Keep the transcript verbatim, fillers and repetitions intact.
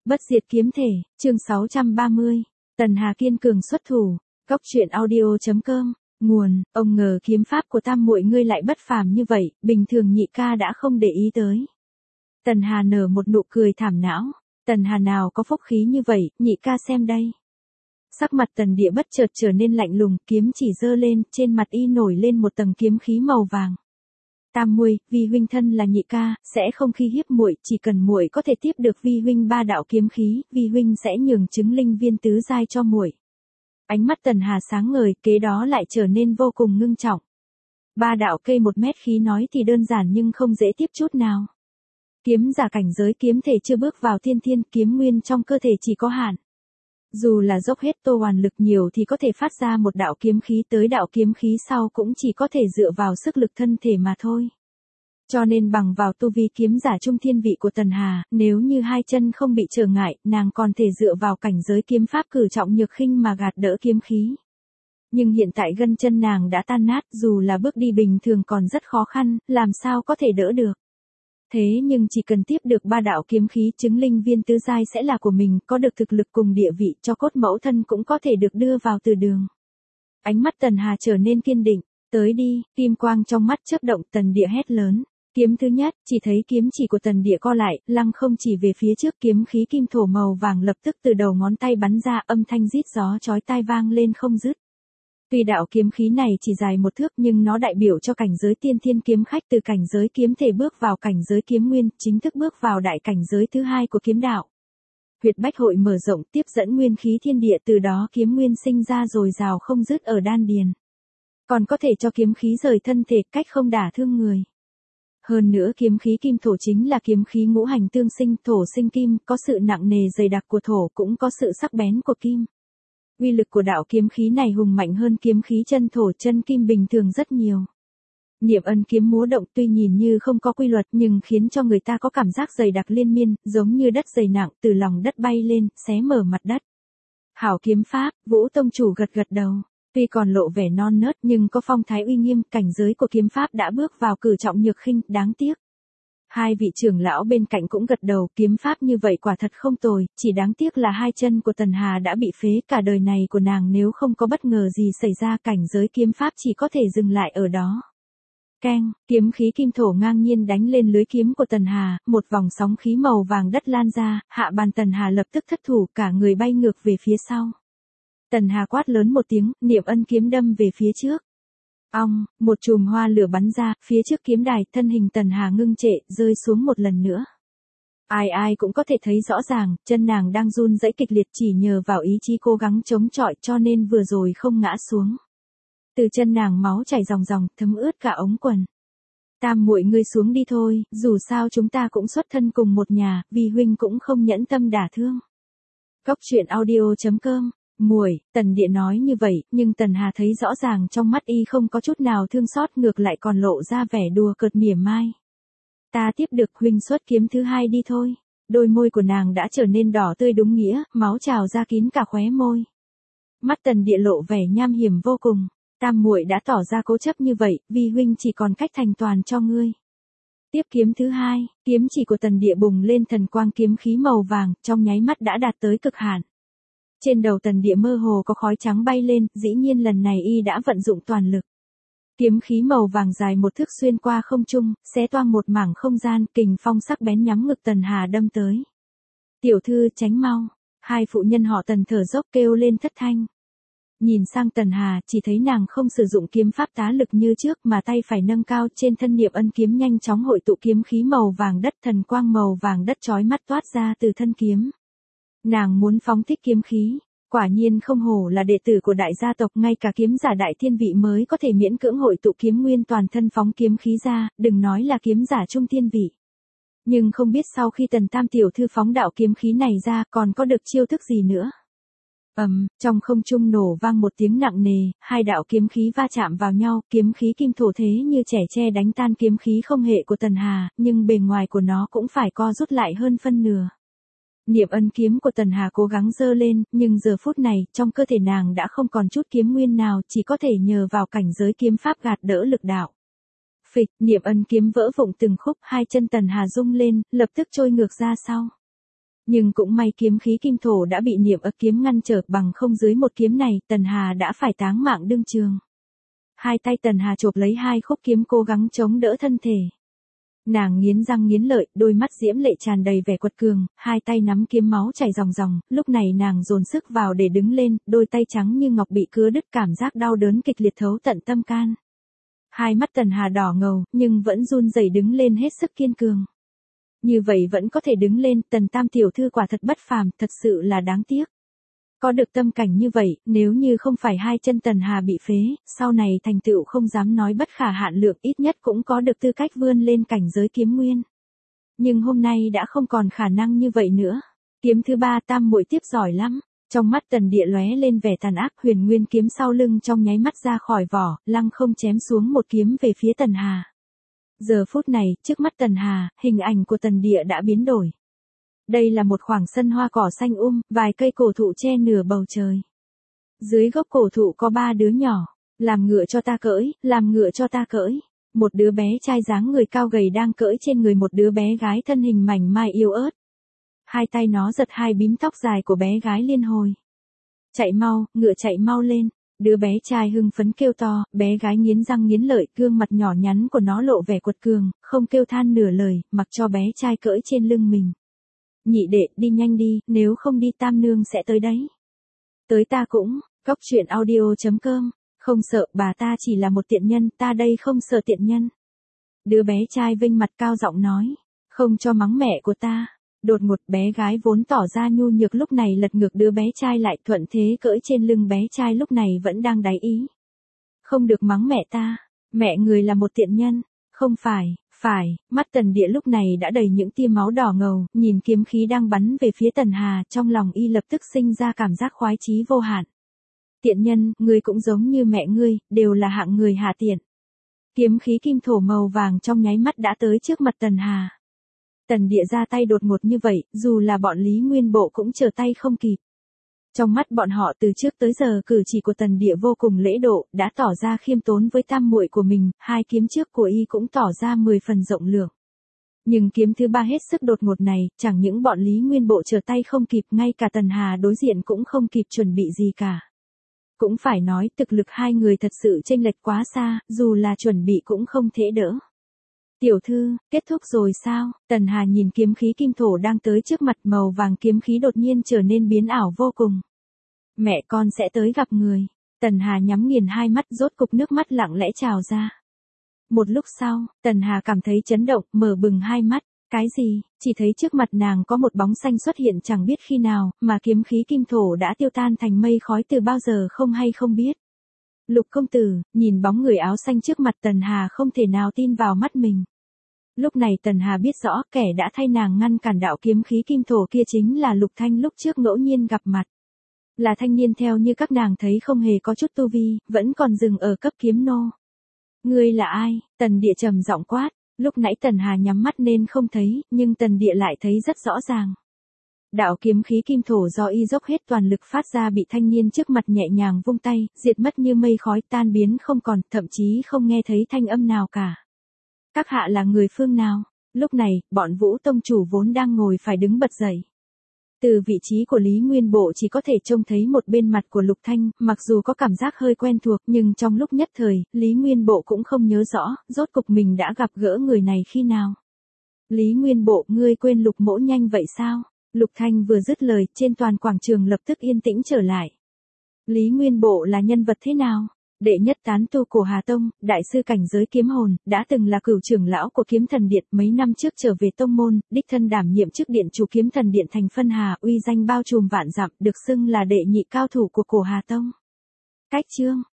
Bất diệt kiếm thể, chương sáu trăm ba mươi. Tần Hà kiên cường xuất thủ. Cốc truyện audio chấm com. Nguồn, ông ngờ kiếm pháp của tam muội ngươi lại bất phàm như vậy, bình thường nhị ca đã không để ý tới. Tần Hà nở một nụ cười thảm não. Tần Hà nào có phúc khí như vậy, nhị ca xem đây. Sắc mặt Tần Địa bất chợt trở nên lạnh lùng, kiếm chỉ giơ lên, trên mặt y nổi lên một tầng kiếm khí màu vàng. Tam muội, vì huynh thân là nhị ca, sẽ không khi hiếp muội, chỉ cần muội có thể tiếp được vi huynh ba đạo kiếm khí, vi huynh sẽ nhường chứng linh viên tứ giai cho muội. Ánh mắt Tần Hà sáng ngời, kế đó lại trở nên vô cùng ngưng trọng. Ba đạo cây một mét khí nói thì đơn giản nhưng không dễ tiếp chút nào. Kiếm giả cảnh giới kiếm thể chưa bước vào thiên thiên, kiếm nguyên trong cơ thể chỉ có hạn. Dù là dốc hết tô hoàn lực nhiều thì có thể phát ra một đạo kiếm khí, tới đạo kiếm khí sau cũng chỉ có thể dựa vào sức lực thân thể mà thôi. Cho nên bằng vào tu vi kiếm giả trung thiên vị của Tần Hà, nếu như hai chân không bị trở ngại, nàng còn thể dựa vào cảnh giới kiếm pháp cử trọng nhược khinh mà gạt đỡ kiếm khí. Nhưng hiện tại gân chân nàng đã tan nát, dù là bước đi bình thường còn rất khó khăn, làm sao có thể đỡ được. Thế nhưng chỉ cần tiếp được ba đạo kiếm khí, chứng linh viên tứ giai sẽ là của mình, có được thực lực cùng địa vị, cho cốt mẫu thân cũng có thể được đưa vào từ đường. Ánh mắt Tần Hà trở nên kiên định, tới đi, kim quang trong mắt chớp động, Tần Địa hét lớn. Kiếm thứ nhất, chỉ thấy kiếm chỉ của Tần Địa co lại, lăng không chỉ về phía trước, kiếm khí kim thổ màu vàng lập tức từ đầu ngón tay bắn ra, âm thanh rít gió chói tai vang lên không dứt. Tuy đạo kiếm khí này chỉ dài một thước nhưng nó đại biểu cho cảnh giới tiên thiên kiếm khách, từ cảnh giới kiếm thể bước vào cảnh giới kiếm nguyên, chính thức bước vào đại cảnh giới thứ hai của kiếm đạo. Huyệt bách hội mở rộng, tiếp dẫn nguyên khí thiên địa, từ đó kiếm nguyên sinh ra dồi dào không dứt ở đan điền. Còn có thể cho kiếm khí rời thân thể cách không đả thương người. Hơn nữa kiếm khí kim thổ chính là kiếm khí ngũ hành tương sinh, thổ sinh kim, có sự nặng nề dày đặc của thổ, cũng có sự sắc bén của kim. Uy lực của đạo kiếm khí này hùng mạnh hơn kiếm khí chân thổ chân kim bình thường rất nhiều. Niệm ân kiếm múa động tuy nhìn như không có quy luật nhưng khiến cho người ta có cảm giác dày đặc liên miên, giống như đất dày nặng từ lòng đất bay lên, xé mở mặt đất. Hảo kiếm pháp, Vũ tông chủ gật gật đầu. Tuy còn lộ vẻ non nớt nhưng có phong thái uy nghiêm, cảnh giới của kiếm pháp đã bước vào cử trọng nhược khinh, đáng tiếc. Hai vị trưởng lão bên cạnh cũng gật đầu, kiếm pháp như vậy quả thật không tồi, chỉ đáng tiếc là hai chân của Tần Hà đã bị phế, cả đời này của nàng nếu không có bất ngờ gì xảy ra, cảnh giới kiếm pháp chỉ có thể dừng lại ở đó. Keng, kiếm khí kim thổ ngang nhiên đánh lên lưới kiếm của Tần Hà, một vòng sóng khí màu vàng đất lan ra, hạ bàn Tần Hà lập tức thất thủ, cả người bay ngược về phía sau. Tần Hà quát lớn một tiếng, niệm ân kiếm đâm về phía trước. Ong, một chùm hoa lửa bắn ra, phía trước kiếm đài, thân hình Tần Hà ngưng trệ, rơi xuống một lần nữa. Ai ai cũng có thể thấy rõ ràng, chân nàng đang run rẩy kịch liệt, chỉ nhờ vào ý chí cố gắng chống chọi cho nên vừa rồi không ngã xuống. Từ chân nàng máu chảy ròng ròng, thấm ướt cả ống quần. Tam muội ngươi xuống đi thôi, dù sao chúng ta cũng xuất thân cùng một nhà, vì huynh cũng không nhẫn tâm đả thương. Cốc truyện audio chấm com. Muội, Tần Địa nói như vậy, nhưng Tần Hà thấy rõ ràng trong mắt y không có chút nào thương xót, ngược lại còn lộ ra vẻ đùa cợt mỉa mai. Ta tiếp được, huynh xuất kiếm thứ hai đi thôi. Đôi môi của nàng đã trở nên đỏ tươi đúng nghĩa, máu trào ra kín cả khóe môi. Mắt Tần Địa lộ vẻ nham hiểm vô cùng. Tam muội đã tỏ ra cố chấp như vậy, vì huynh chỉ còn cách thành toàn cho ngươi. Tiếp kiếm thứ hai, kiếm chỉ của Tần Địa bùng lên thần quang, kiếm khí màu vàng, trong nháy mắt đã đạt tới cực hạn. Trên đầu Tần Địa mơ hồ có khói trắng bay lên, dĩ nhiên lần này y đã vận dụng toàn lực. Kiếm khí màu vàng dài một thước xuyên qua không trung, xé toang một mảng không gian, kình phong sắc bén nhắm ngực Tần Hà đâm tới. Tiểu thư tránh mau, hai phụ nhân họ Tần thở dốc kêu lên thất thanh. Nhìn sang Tần Hà, chỉ thấy nàng không sử dụng kiếm pháp tá lực như trước mà tay phải nâng cao, trên thân niệm ân kiếm nhanh chóng hội tụ kiếm khí màu vàng đất, thần quang màu vàng đất chói mắt toát ra từ thân kiếm. Nàng muốn phóng thích kiếm khí, quả nhiên không hổ là đệ tử của đại gia tộc, ngay cả kiếm giả đại thiên vị mới có thể miễn cưỡng hội tụ kiếm nguyên toàn thân phóng kiếm khí ra, đừng nói là kiếm giả trung thiên vị. Nhưng không biết sau khi Tần Tam tiểu thư phóng đạo kiếm khí này ra còn có được chiêu thức gì nữa. Ầm, um, trong không trung nổ vang một tiếng nặng nề, hai đạo kiếm khí va chạm vào nhau, kiếm khí kim thổ thế như trẻ tre đánh tan kiếm khí không hệ của Tần Hà, nhưng bề ngoài của nó cũng phải co rút lại hơn phân nửa. Niệm ân kiếm của Tần Hà cố gắng giơ lên, nhưng giờ phút này, trong cơ thể nàng đã không còn chút kiếm nguyên nào, chỉ có thể nhờ vào cảnh giới kiếm pháp gạt đỡ lực đạo. Phịch, niệm ân kiếm vỡ vụn từng khúc, hai chân Tần Hà rung lên, lập tức trôi ngược ra sau. Nhưng cũng may kiếm khí kim thổ đã bị niệm ức kiếm ngăn trở, bằng không dưới một kiếm này, Tần Hà đã phải táng mạng đương trường. Hai tay Tần Hà chộp lấy hai khúc kiếm cố gắng chống đỡ thân thể. Nàng nghiến răng nghiến lợi, đôi mắt diễm lệ tràn đầy vẻ quật cường, hai tay nắm kiếm máu chảy ròng ròng, lúc này nàng dồn sức vào để đứng lên, đôi tay trắng như ngọc bị cứa đứt, cảm giác đau đớn kịch liệt thấu tận tâm can. Hai mắt Tần Hà đỏ ngầu, nhưng vẫn run rẩy đứng lên hết sức kiên cường. Như vậy vẫn có thể đứng lên, Tần Tam tiểu thư quả thật bất phàm, thật sự là đáng tiếc. Có được tâm cảnh như vậy, nếu như không phải hai chân Tần Hà bị phế, sau này thành tựu không dám nói bất khả hạn lượng, ít nhất cũng có được tư cách vươn lên cảnh giới kiếm nguyên. Nhưng hôm nay đã không còn khả năng như vậy nữa. Kiếm thứ ba Tam muội tiếp giỏi lắm. Trong mắt Tần Địa lóe lên vẻ tàn ác, huyền nguyên kiếm sau lưng trong nháy mắt ra khỏi vỏ, lăng không chém xuống một kiếm về phía Tần Hà. Giờ phút này, trước mắt Tần Hà, hình ảnh của Tần Địa đã biến đổi. Đây là một khoảng sân hoa cỏ xanh um, vài cây cổ thụ che nửa bầu trời. Dưới gốc cổ thụ có ba đứa nhỏ, làm ngựa cho ta cưỡi, làm ngựa cho ta cưỡi. Một đứa bé trai dáng người cao gầy đang cưỡi trên người một đứa bé gái thân hình mảnh mai yếu ớt. Hai tay nó giật hai bím tóc dài của bé gái liên hồi. Chạy mau, ngựa chạy mau lên. Đứa bé trai hưng phấn kêu to, bé gái nghiến răng nghiến lợi, gương mặt nhỏ nhắn của nó lộ vẻ quật cường, không kêu than nửa lời, mặc cho bé trai cưỡi trên lưng mình. Nhị đệ, đi nhanh đi, nếu không đi Tam nương sẽ tới đấy. Tới ta cũng, Cóc truyện audio chấm com, không sợ, bà ta chỉ là một tiện nhân, ta đây không sợ tiện nhân. Đứa bé trai vênh mặt cao giọng nói, không cho mắng mẹ của ta. Đột ngột bé gái vốn tỏ ra nhu nhược lúc này lật ngược đứa bé trai lại, thuận thế cưỡi trên lưng bé trai lúc này vẫn đang đáy ý. Không được mắng mẹ ta, mẹ người là một tiện nhân, không phải, phải, mắt Tần Địa lúc này đã đầy những tia máu đỏ ngầu, nhìn kiếm khí đang bắn về phía Tần Hà, trong lòng y lập tức sinh ra cảm giác khoái chí vô hạn. Tiện nhân, ngươi cũng giống như mẹ ngươi, đều là hạng người hạ tiện. Kiếm khí kim thổ màu vàng trong nháy mắt đã tới trước mặt Tần Hà. Tần Địa ra tay đột ngột như vậy, dù là bọn Lý Nguyên Bộ cũng trở tay không kịp. Trong mắt bọn họ từ trước tới giờ cử chỉ của Tần Địa vô cùng lễ độ, đã tỏ ra khiêm tốn với tam muội của mình, hai kiếm trước của y cũng tỏ ra mười phần rộng lượng. Nhưng kiếm thứ ba hết sức đột ngột này, chẳng những bọn Lý Nguyên Bộ trở tay không kịp, ngay cả Tần Hà đối diện cũng không kịp chuẩn bị gì cả. Cũng phải nói, thực lực hai người thật sự chênh lệch quá xa, dù là chuẩn bị cũng không thể đỡ. Tiểu thư, kết thúc rồi sao? Tần Hà nhìn kiếm khí kim thổ đang tới trước mặt, màu vàng kiếm khí đột nhiên trở nên biến ảo vô cùng. Mẹ con sẽ tới gặp người. Tần Hà nhắm nghiền hai mắt, rốt cục nước mắt lặng lẽ trào ra. Một lúc sau, Tần Hà cảm thấy chấn động, mở bừng hai mắt. Cái gì? Chỉ thấy trước mặt nàng có một bóng xanh xuất hiện chẳng biết khi nào, mà kiếm khí kim thổ đã tiêu tan thành mây khói từ bao giờ không hay không biết. Lục công tử, nhìn bóng người áo xanh trước mặt Tần Hà không thể nào tin vào mắt mình. Lúc này Tần Hà biết rõ kẻ đã thay nàng ngăn cản đạo kiếm khí kim thổ kia chính là Lục Thanh lúc trước ngẫu nhiên gặp mặt. Là thanh niên theo như các nàng thấy không hề có chút tu vi, vẫn còn dừng ở cấp kiếm nô. Ngươi là ai? Tần Địa trầm giọng quát, lúc nãy Tần Hà nhắm mắt nên không thấy, nhưng Tần Địa lại thấy rất rõ ràng. Đạo kiếm khí kim thổ do y dốc hết toàn lực phát ra bị thanh niên trước mặt nhẹ nhàng vung tay, diệt mất như mây khói, tan biến không còn, thậm chí không nghe thấy thanh âm nào cả. Các hạ là người phương nào? Lúc này, bọn Vũ tông chủ vốn đang ngồi phải đứng bật dậy. Từ vị trí của Lý Nguyên Bộ chỉ có thể trông thấy một bên mặt của Lục Thanh, mặc dù có cảm giác hơi quen thuộc, nhưng trong lúc nhất thời, Lý Nguyên Bộ cũng không nhớ rõ, rốt cục mình đã gặp gỡ người này khi nào. Lý Nguyên Bộ, ngươi quên Lục mỗ nhanh vậy sao? Lục Thanh vừa dứt lời, trên toàn quảng trường lập tức yên tĩnh trở lại. Lý Nguyên Bộ là nhân vật thế nào? Đệ nhất tán tu của Hà Tông, đại sư cảnh giới kiếm hồn, đã từng là cửu trưởng lão của Kiếm Thần Điện, mấy năm trước trở về tông môn, đích thân đảm nhiệm chức điện chủ Kiếm Thần Điện thành phân hà, uy danh bao trùm vạn dặm, được xưng là đệ nhị cao thủ của cổ Hà Tông. Cách chương